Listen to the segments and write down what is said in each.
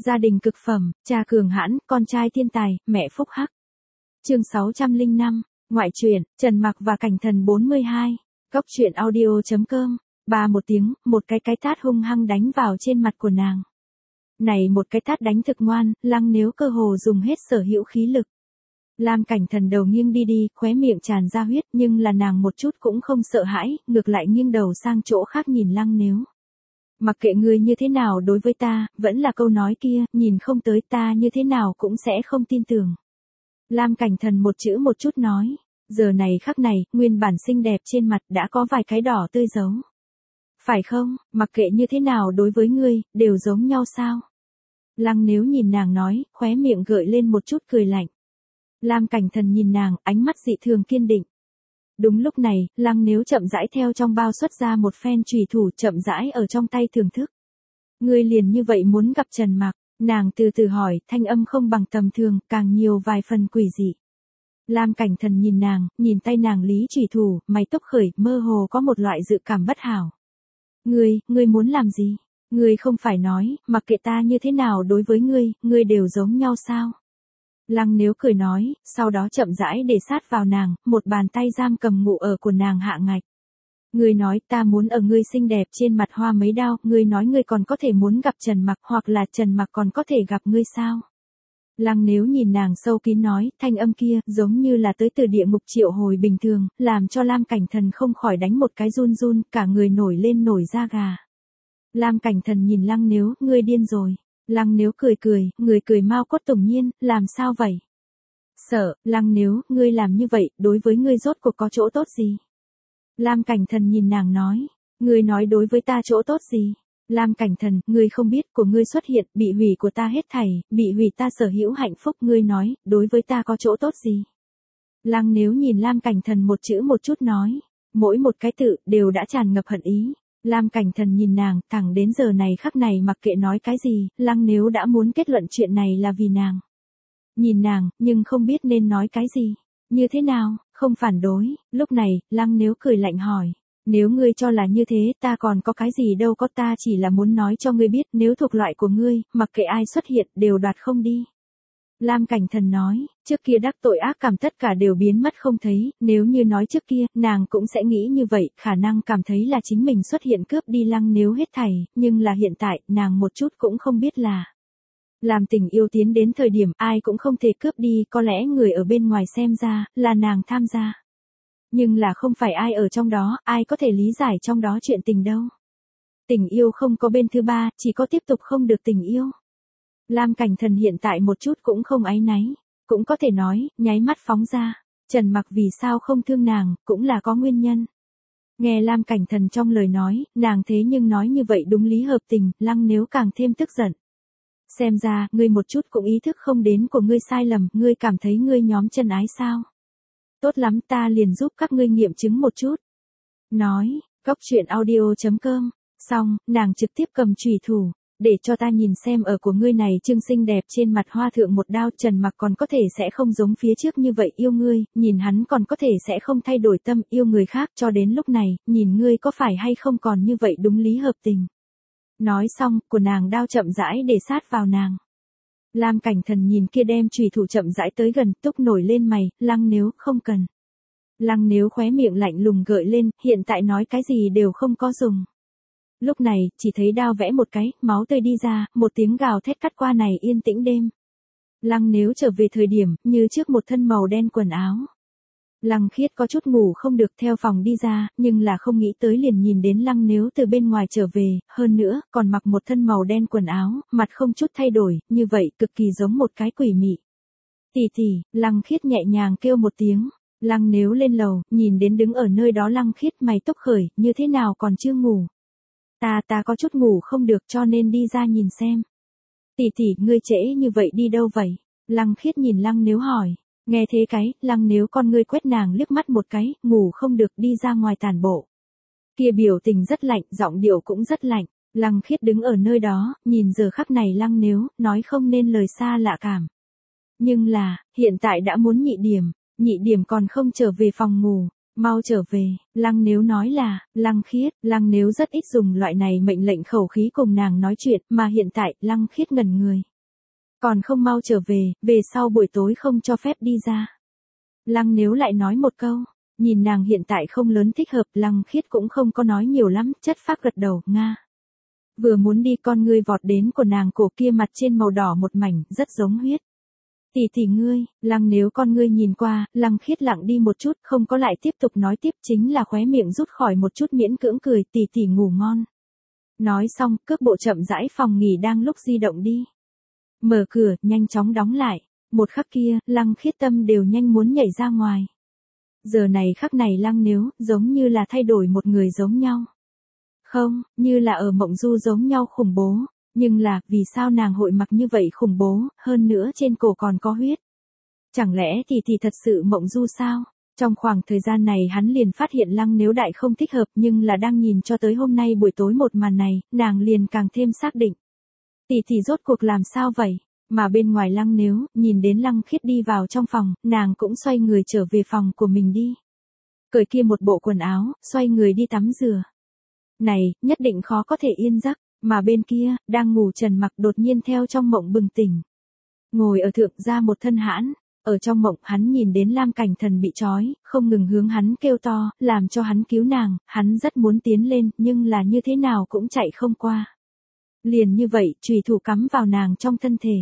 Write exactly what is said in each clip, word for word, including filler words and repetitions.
Gia đình cực phẩm, cha cường hãn, con trai thiên tài, mẹ phúc hắc. Chương sáu trăm lẻ năm, ngoại truyện, Trần Mặc và Cảnh Thần bốn mươi hai. Góc truyện audio chấm com. Ba một tiếng, một cái cái tát hung hăng đánh vào trên mặt của nàng. Này một cái tát đánh thực ngoan, Lăng Nếu cơ hồ dùng hết sở hữu khí lực. Lam Cảnh Thần đầu nghiêng đi đi, khóe miệng tràn ra huyết, nhưng là nàng một chút cũng không sợ hãi, ngược lại nghiêng đầu sang chỗ khác nhìn Lăng Nếu. Mặc kệ ngươi như thế nào đối với ta, vẫn là câu nói kia, nhìn không tới ta như thế nào cũng sẽ không tin tưởng. Lam Cảnh Thần một chữ một chút nói, giờ này khắc này, nguyên bản xinh đẹp trên mặt đã có vài cái đỏ tươi dấu. Phải không, mặc kệ như thế nào đối với ngươi, đều giống nhau sao? Lăng Nếu nhìn nàng nói, khóe miệng gợi lên một chút cười lạnh. Lam Cảnh Thần nhìn nàng, ánh mắt dị thường kiên định. Đúng lúc này, Lăng Nếu chậm rãi theo trong bao xuất ra một phen chùy thủ chậm rãi ở trong tay thưởng thức. Ngươi liền như vậy muốn gặp Trần Mặc, nàng từ từ hỏi, thanh âm không bằng tầm thường, càng nhiều vài phần quỷ dị. Lam Cảnh Thần nhìn nàng, nhìn tay nàng lý chùy thủ, mày tóc khởi, mơ hồ có một loại dự cảm bất hảo. Ngươi, ngươi muốn làm gì? Ngươi không phải nói, mặc kệ ta như thế nào đối với ngươi, ngươi đều giống nhau sao? Lăng Nếu cười nói, sau đó chậm rãi để sát vào nàng, một bàn tay giam cầm ngụ ở của nàng hạ ngạch. Ngươi nói ta muốn ở ngươi xinh đẹp trên mặt hoa mấy đao, ngươi nói ngươi còn có thể muốn gặp Trần Mặc hoặc là Trần Mặc còn có thể gặp ngươi sao? Lăng Nếu nhìn nàng sâu kín nói, thanh âm kia giống như là tới từ địa ngục triệu hồi bình thường, làm cho Lam Cảnh Thần không khỏi đánh một cái run run, cả người nổi lên nổi da gà. Lam Cảnh Thần nhìn Lăng Nếu, ngươi điên rồi. Lăng Nếu cười cười, người cười mau cốt tủng nhiên, làm sao vậy? Sợ, Lăng Nếu, ngươi làm như vậy, đối với ngươi rốt cuộc có chỗ tốt gì? Lam Cảnh Thần nhìn nàng nói, ngươi nói đối với ta chỗ tốt gì? Lam Cảnh Thần, ngươi không biết, của ngươi xuất hiện, bị hủy của ta hết thảy, bị hủy ta sở hữu hạnh phúc, ngươi nói, đối với ta có chỗ tốt gì? Lăng Nếu nhìn Lam Cảnh Thần một chữ một chút nói, mỗi một cái tự, đều đã tràn ngập hận ý. Lam Cảnh Thần nhìn nàng, thẳng đến giờ này khắc này mặc kệ nói cái gì, Lăng Nếu đã muốn kết luận chuyện này là vì nàng. Nhìn nàng, nhưng không biết nên nói cái gì. Như thế nào, không phản đối, lúc này, Lăng Nếu cười lạnh hỏi. Nếu ngươi cho là như thế, ta còn có cái gì đâu có, ta chỉ là muốn nói cho ngươi biết, nếu thuộc loại của ngươi, mặc kệ ai xuất hiện, đều đoạt không đi. Lam Cảnh Thần nói, trước kia đắc tội ác cảm tất cả đều biến mất không thấy, nếu như nói trước kia, nàng cũng sẽ nghĩ như vậy, khả năng cảm thấy là chính mình xuất hiện cướp đi Lăng Nếu hết thảy, nhưng là hiện tại, nàng một chút cũng không biết là. Làm tình yêu tiến đến thời điểm ai cũng không thể cướp đi, có lẽ người ở bên ngoài xem ra, là nàng tham gia. Nhưng là không phải ai ở trong đó, ai có thể lý giải trong đó chuyện tình đâu. Tình yêu không có bên thứ ba, chỉ có tiếp tục không được tình yêu. Lam Cảnh Thần hiện tại một chút cũng không áy náy, cũng có thể nói, nháy mắt phóng ra, Trần Mặc vì sao không thương nàng, cũng là có nguyên nhân. Nghe Lam Cảnh Thần trong lời nói, nàng thế nhưng nói như vậy đúng lý hợp tình, Lăng Nếu càng thêm tức giận. Xem ra, ngươi một chút cũng ý thức không đến của ngươi sai lầm, ngươi cảm thấy ngươi nhóm chân ái sao? Tốt lắm, ta liền giúp các ngươi nghiệm chứng một chút. Nói, góc truyện audio chấm com, xong, nàng trực tiếp cầm chùy thủ. Để cho ta nhìn xem ở của ngươi này trưng xinh đẹp trên mặt hoa thượng một đao, Trần Mặc còn có thể sẽ không giống phía trước như vậy yêu ngươi, nhìn hắn còn có thể sẽ không thay đổi tâm yêu người khác, cho đến lúc này, nhìn ngươi có phải hay không còn như vậy đúng lý hợp tình. Nói xong, của nàng đao chậm rãi để sát vào nàng. Lam Cảnh Thần nhìn kia đem chùy thủ chậm rãi tới gần, túc nổi lên mày, Lăng Nếu, không cần. Lăng Nếu khóe miệng lạnh lùng gợi lên, hiện tại nói cái gì đều không có dùng. Lúc này, chỉ thấy đao vẽ một cái, máu tươi đi ra, một tiếng gào thét cắt qua này yên tĩnh đêm. Lăng Nếu trở về thời điểm, như trước một thân màu đen quần áo. Lăng Khiết có chút ngủ không được theo phòng đi ra, nhưng là không nghĩ tới liền nhìn đến Lăng Nếu từ bên ngoài trở về, hơn nữa, còn mặc một thân màu đen quần áo, mặt không chút thay đổi, như vậy cực kỳ giống một cái quỷ mị. Tỷ tỷ, Lăng Khiết nhẹ nhàng kêu một tiếng. Lăng Nếu lên lầu, nhìn đến đứng ở nơi đó Lăng Khiết mày tóc khởi, như thế nào còn chưa ngủ. Ta ta có chút ngủ không được cho nên đi ra nhìn xem. Tỷ tỷ, ngươi trễ như vậy đi đâu vậy? Lăng Khiết nhìn Lăng Nếu hỏi. Nghe thế cái, Lăng Nếu con ngươi quét nàng liếc mắt một cái, ngủ không được đi ra ngoài tản bộ. Kia biểu tình rất lạnh, giọng điệu cũng rất lạnh. Lăng Khiết đứng ở nơi đó, nhìn giờ khắc này Lăng Nếu, nói không nên lời xa lạ cảm. Nhưng là, hiện tại đã muốn nhị điểm, nhị điểm còn không trở về phòng ngủ. Mau trở về, Lăng Nếu nói là, Lăng Khiết, Lăng Nếu rất ít dùng loại này mệnh lệnh khẩu khí cùng nàng nói chuyện, mà hiện tại, Lăng Khiết ngẩn người. Còn không mau trở về, về sau buổi tối không cho phép đi ra. Lăng Nếu lại nói một câu, nhìn nàng hiện tại không lớn thích hợp, Lăng Khiết cũng không có nói nhiều lắm, chất phác gật đầu, nga. Vừa muốn đi con ngươi vọt đến của nàng, cổ kia mặt trên màu đỏ một mảnh, rất giống huyết. Tỷ tỷ ngươi, Lăng Nếu con ngươi nhìn qua, Lăng Khiết lặng đi một chút, không có lại tiếp tục nói tiếp, chính là khóe miệng rút khỏi một chút miễn cưỡng cười, tỷ tỷ ngủ ngon. Nói xong, cước bộ chậm rãi phòng nghỉ đang lúc di động đi. Mở cửa, nhanh chóng đóng lại. Một khắc kia, Lăng Khiết tâm đều nhanh muốn nhảy ra ngoài. Giờ này khắc này Lăng Nếu, giống như là thay đổi một người giống nhau. Không, như là ở mộng du giống nhau khủng bố. Nhưng là, vì sao nàng hội mặc như vậy khủng bố, hơn nữa trên cổ còn có huyết. Chẳng lẽ thì thì thật sự mộng du sao? Trong khoảng thời gian này hắn liền phát hiện Lăng Nếu đại không thích hợp, nhưng là đang nhìn cho tới hôm nay buổi tối một màn này, nàng liền càng thêm xác định. Tỷ tỷ rốt cuộc làm sao vậy? Mà bên ngoài Lăng Nếu, nhìn đến Lăng Khiết đi vào trong phòng, nàng cũng xoay người trở về phòng của mình đi. Cởi kia một bộ quần áo, xoay người đi tắm rửa. Này, nhất định khó có thể yên giấc, mà bên kia, đang ngủ Trần Mặc đột nhiên theo trong mộng bừng tỉnh. Ngồi ở thượng ra một thân hãn, ở trong mộng hắn nhìn đến Lam Cảnh Thần bị trói, không ngừng hướng hắn kêu to, làm cho hắn cứu nàng, hắn rất muốn tiến lên, nhưng là như thế nào cũng chạy không qua. Liền như vậy, chùy thủ cắm vào nàng trong thân thể.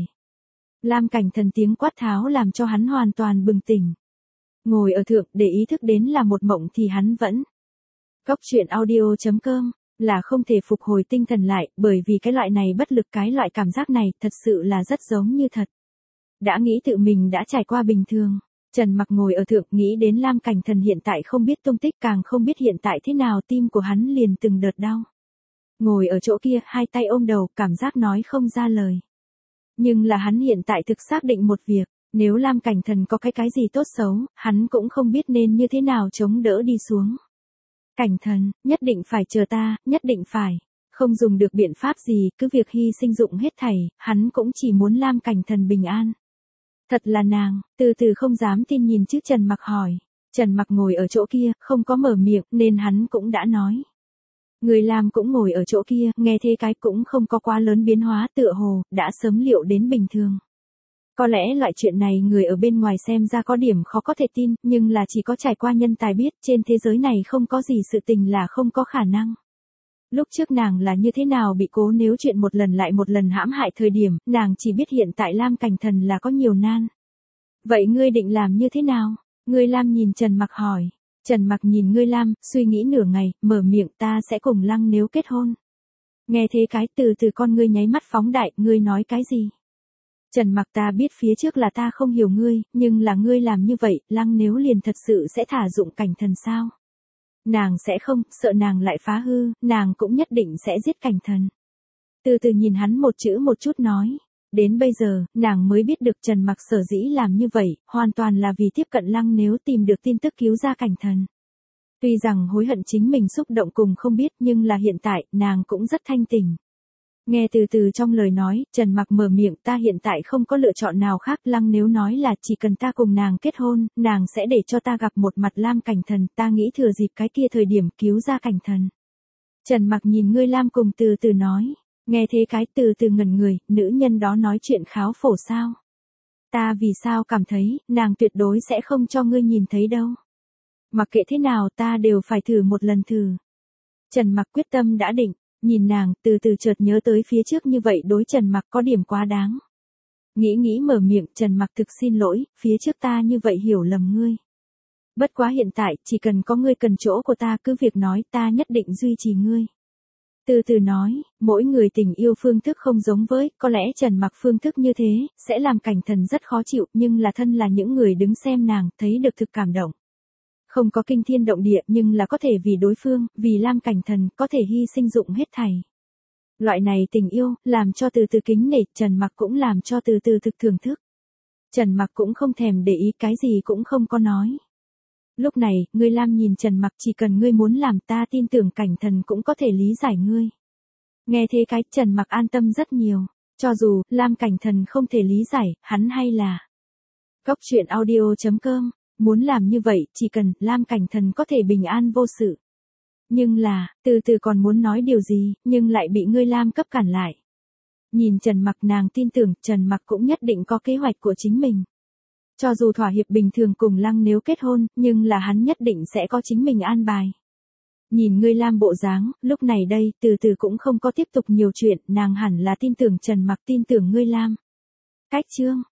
Lam Cảnh Thần tiếng quát tháo làm cho hắn hoàn toàn bừng tỉnh. Ngồi ở thượng để ý thức đến là một mộng thì hắn vẫn. Cóc truyện audio chấm com là không thể phục hồi tinh thần lại, bởi vì cái loại này bất lực, cái loại cảm giác này thật sự là rất giống như thật. Đã nghĩ tự mình đã trải qua bình thường. Trần Mặc ngồi ở thượng nghĩ đến Lam Cảnh Thần hiện tại không biết tung tích, càng không biết hiện tại thế nào, tim của hắn liền từng đợt đau. Ngồi ở chỗ kia, hai tay ôm đầu, cảm giác nói không ra lời. Nhưng là hắn hiện tại thực xác định một việc, nếu Lam Cảnh Thần có cái cái gì tốt xấu, hắn cũng không biết nên như thế nào chống đỡ đi xuống. Cảnh Thần, nhất định phải chờ ta, nhất định phải. Không dùng được biện pháp gì, cứ việc hy sinh dụng hết thảy, hắn cũng chỉ muốn Lam Cảnh Thần bình an. Thật là nàng, từ từ không dám tin nhìn chứ Trần Mặc hỏi. Trần Mặc ngồi ở chỗ kia, không có mở miệng, nên hắn cũng đã nói. Người làm cũng ngồi ở chỗ kia, nghe thế cái cũng không có quá lớn biến hóa, tựa hồ, đã sớm liệu đến bình thường. Có lẽ loại chuyện này người ở bên ngoài xem ra có điểm khó có thể tin, nhưng là chỉ có trải qua nhân tài biết, trên thế giới này không có gì sự tình là không có khả năng. Lúc trước nàng là như thế nào bị Cố Nếu chuyện một lần lại một lần hãm hại thời điểm, nàng chỉ biết hiện tại Lam Cảnh Thần là có nhiều nan. Vậy ngươi định làm như thế nào? Ngươi Lam nhìn Trần Mặc hỏi. Trần Mặc nhìn ngươi Lam, suy nghĩ nửa ngày, mở miệng, ta sẽ cùng Lăng Nếu kết hôn. Nghe thế cái từ từ con ngươi nháy mắt phóng đại, ngươi nói cái gì? Trần Mặc, ta biết phía trước là ta không hiểu ngươi, nhưng là ngươi làm như vậy, Lăng Nếu liền thật sự sẽ thả dụng Cảnh Thần sao? Nàng sẽ không, sợ nàng lại phá hư, nàng cũng nhất định sẽ giết Cảnh Thần. Từ từ nhìn hắn một chữ một chút nói. Đến bây giờ, nàng mới biết được Trần Mặc sở dĩ làm như vậy, hoàn toàn là vì tiếp cận Lăng Nếu tìm được tin tức cứu ra Cảnh Thần. Tuy rằng hối hận chính mình xúc động cùng không biết, nhưng là hiện tại, nàng cũng rất thanh tỉnh. Nghe từ từ trong lời nói, Trần Mặc mở miệng, ta hiện tại không có lựa chọn nào khác. Lăng Nếu nói là chỉ cần ta cùng nàng kết hôn, nàng sẽ để cho ta gặp một mặt Lam Cảnh Thần, ta nghĩ thừa dịp cái kia thời điểm cứu ra Cảnh Thần. Trần Mặc nhìn ngươi Lam cùng từ từ nói. Nghe thế cái từ từ ngẩn người, nữ nhân đó nói chuyện kháo phổ sao? Ta vì sao cảm thấy, nàng tuyệt đối sẽ không cho ngươi nhìn thấy đâu. Mặc kệ thế nào ta đều phải thử một lần thử. Trần Mặc quyết tâm đã định, nhìn nàng, từ từ chợt nhớ tới phía trước như vậy đối Trần Mặc có điểm quá đáng. Nghĩ nghĩ mở miệng, Trần Mặc thực xin lỗi, phía trước ta như vậy hiểu lầm ngươi. Bất quá hiện tại, chỉ cần có ngươi cần chỗ của ta, cứ việc nói, ta nhất định duy trì ngươi. Từ từ nói, mỗi người tình yêu phương thức không giống với, có lẽ Trần Mặc phương thức như thế, sẽ làm Cảnh Thần rất khó chịu, nhưng là thân là những người đứng xem nàng, thấy được thực cảm động. Không có kinh thiên động địa, nhưng là có thể vì đối phương, vì Lam Cảnh Thần, có thể hy sinh dụng hết thảy. Loại này tình yêu, làm cho từ từ kính nể, Trần Mặc cũng làm cho từ từ thực thưởng thức. Trần Mặc cũng không thèm để ý, cái gì cũng không có nói. Lúc này, ngươi Lam nhìn Trần Mặc, chỉ cần ngươi muốn làm, ta tin tưởng Cảnh Thần cũng có thể lý giải ngươi. Nghe thế cái, Trần Mặc an tâm rất nhiều. Cho dù, Lam Cảnh Thần không thể lý giải, hắn hay là. Cóc truyện audio chấm com, muốn làm như vậy, chỉ cần, Lam Cảnh Thần có thể bình an vô sự. Nhưng là, từ từ còn muốn nói điều gì, nhưng lại bị ngươi Lam cấp cản lại. Nhìn Trần Mặc nàng tin tưởng Trần Mặc cũng nhất định có kế hoạch của chính mình. Cho dù thỏa hiệp bình thường cùng Lăng nếu kết hôn, nhưng là hắn nhất định sẽ có chính mình an bài. Nhìn ngươi Lam bộ dáng, lúc này đây, từ từ cũng không có tiếp tục nhiều chuyện, nàng hẳn là tin tưởng Trần Mặc tin tưởng ngươi Lam. Cách chương